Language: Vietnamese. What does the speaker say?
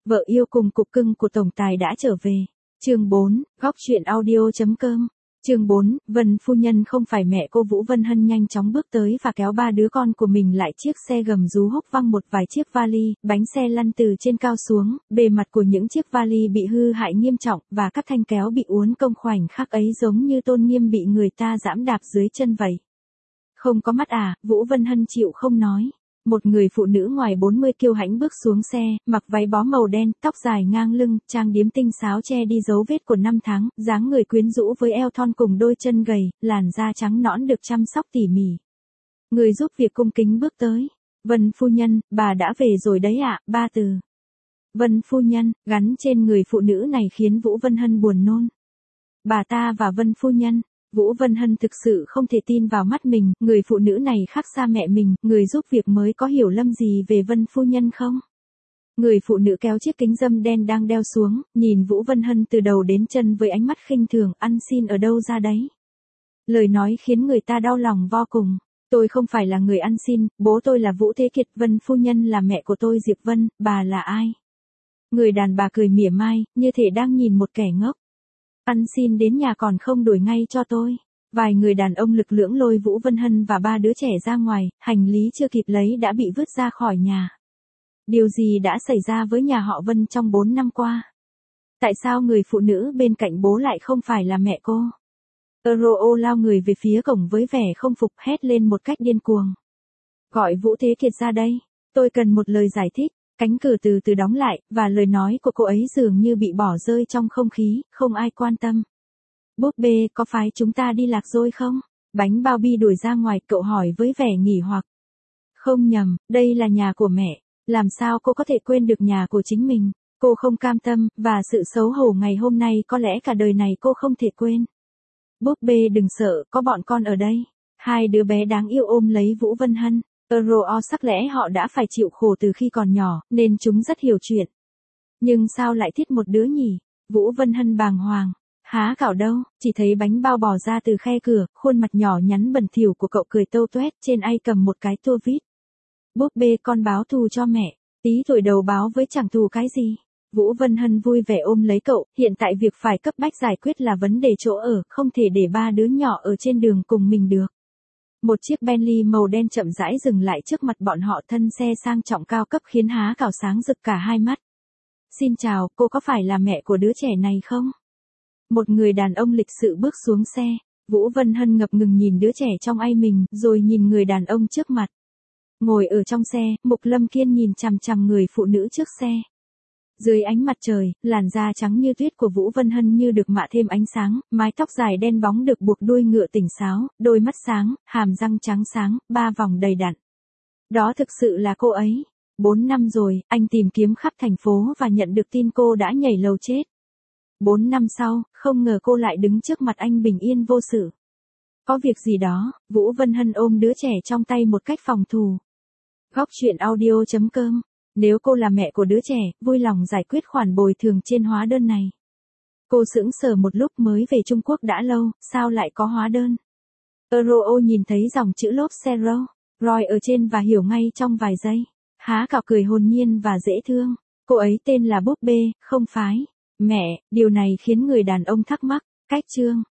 Vợ yêu cùng cục cưng của tổng tài đã trở về. Chương 4, góc chuyện audio.com. Chương 4, Vân phu nhân không phải mẹ cô. Vũ Vân Hân nhanh chóng bước tới và kéo ba đứa con của mình lại chiếc xe gầm rú húc văng một vài chiếc vali, bánh xe lăn từ trên cao xuống, bề mặt của những chiếc vali bị hư hại nghiêm trọng và các thanh kéo bị uốn cong. Khoảnh khắc ấy giống như tôn nghiêm bị người ta giẫm đạp dưới chân vậy. Không có mắt à? Vũ Vân Hân chịu không nói. Một người phụ nữ ngoài 40 kiêu hãnh bước xuống xe, mặc váy bó màu đen, tóc dài ngang lưng, trang điểm tinh xáo che đi dấu vết của năm tháng, dáng người quyến rũ với eo thon cùng đôi chân gầy, làn da trắng nõn được chăm sóc tỉ mỉ. Người giúp việc cung kính bước tới. Vân phu nhân, bà đã về rồi đấy ạ. Ba từ Vân phu nhân gắn trên người phụ nữ này khiến Vũ Vân Hân buồn nôn. Bà ta và Vân phu nhân. Vũ Vân Hân thực sự không thể tin vào mắt mình, người phụ nữ này khác xa mẹ mình, người giúp việc mới có hiểu lầm gì về Vân phu nhân không? Người phụ nữ kéo chiếc kính râm đen đang đeo xuống, nhìn Vũ Vân Hân từ đầu đến chân với ánh mắt khinh thường. Ăn xin ở đâu ra đấy? Lời nói khiến người ta đau lòng vô cùng. Tôi không phải là người ăn xin, bố tôi là Vũ Thế Kiệt, Vân phu nhân là mẹ của tôi Diệp Vân, bà là ai? Người đàn bà cười mỉa mai, như thể đang nhìn một kẻ ngốc. Ăn xin đến nhà còn không đuổi ngay cho tôi. Vài người đàn ông lực lưỡng lôi Vũ Vân Hân và ba đứa trẻ ra ngoài, hành lý chưa kịp lấy đã bị vứt ra khỏi nhà. Điều gì đã xảy ra với nhà họ Vân trong 4 năm qua? Tại sao người phụ nữ bên cạnh bố lại không phải là mẹ cô? Euro lao người về phía cổng với vẻ không phục, hét lên một cách điên cuồng. Gọi Vũ Thế Kiệt ra đây. Tôi cần một lời giải thích. Cánh cửa từ từ đóng lại, và lời nói của cô ấy dường như bị bỏ rơi trong không khí, không ai quan tâm. Búp bê, có phải chúng ta đi lạc rồi không? Bánh bao bi đuổi ra ngoài, cậu hỏi với vẻ nghỉ hoặc. Không nhầm, đây là nhà của mẹ. Làm sao cô có thể quên được nhà của chính mình? Cô không cam tâm, và sự xấu hổ ngày hôm nay có lẽ cả đời này cô không thể quên. Búp bê đừng sợ, có bọn con ở đây. Hai đứa bé đáng yêu ôm lấy Vũ Vân Hân. Sắc lẽ họ đã phải chịu khổ từ khi còn nhỏ, nên chúng rất hiểu chuyện. Nhưng sao lại thiết một đứa nhỉ? Vũ Vân Hân bàng hoàng. Há cảo đâu, chỉ thấy bánh bao bò ra từ khe cửa, khuôn mặt nhỏ nhắn bẩn thỉu của cậu cười tâu tuét, trên ai cầm một cái tua vít. Búp bê, con báo thù cho mẹ. Tí tuổi đầu báo với chẳng thù cái gì. Vũ Vân Hân vui vẻ ôm lấy cậu, hiện tại việc phải cấp bách giải quyết là vấn đề chỗ ở, không thể để ba đứa nhỏ ở trên đường cùng mình được. Một chiếc Bentley màu đen chậm rãi dừng lại trước mặt bọn họ, thân xe sang trọng cao cấp khiến há cảo sáng rực cả hai mắt. Xin chào, cô có phải là mẹ của đứa trẻ này không? Một người đàn ông lịch sự bước xuống xe. Vũ Vân Hân ngập ngừng nhìn đứa trẻ trong ai mình, rồi nhìn người đàn ông trước mặt. Ngồi ở trong xe, Mục Lâm Kiên nhìn chằm chằm người phụ nữ trước xe. Dưới ánh mặt trời, làn da trắng như tuyết của Vũ Vân Hân như được mạ thêm ánh sáng, mái tóc dài đen bóng được buộc đuôi ngựa tỉnh xáo, đôi mắt sáng, hàm răng trắng sáng, ba vòng đầy đặn. Đó thực sự là cô ấy. 4 năm rồi, anh tìm kiếm khắp thành phố và nhận được tin cô đã nhảy lầu chết. 4 năm sau, không ngờ cô lại đứng trước mặt anh bình yên vô sự. Có việc gì đó? Vũ Vân Hân ôm đứa trẻ trong tay một cách phòng thủ. Góc chuyện audio.com. Nếu cô là mẹ của đứa trẻ, vui lòng giải quyết khoản bồi thường trên hóa đơn này. Cô sững sờ một lúc, mới về Trung Quốc đã lâu, sao lại có hóa đơn? Euro nhìn thấy dòng chữ lốp xe Roy ở trên và hiểu ngay trong vài giây. Há cảo cười hồn nhiên và dễ thương. Cô ấy tên là Búp bê, không phái. Mẹ, điều này khiến người đàn ông thắc mắc. Cách chương.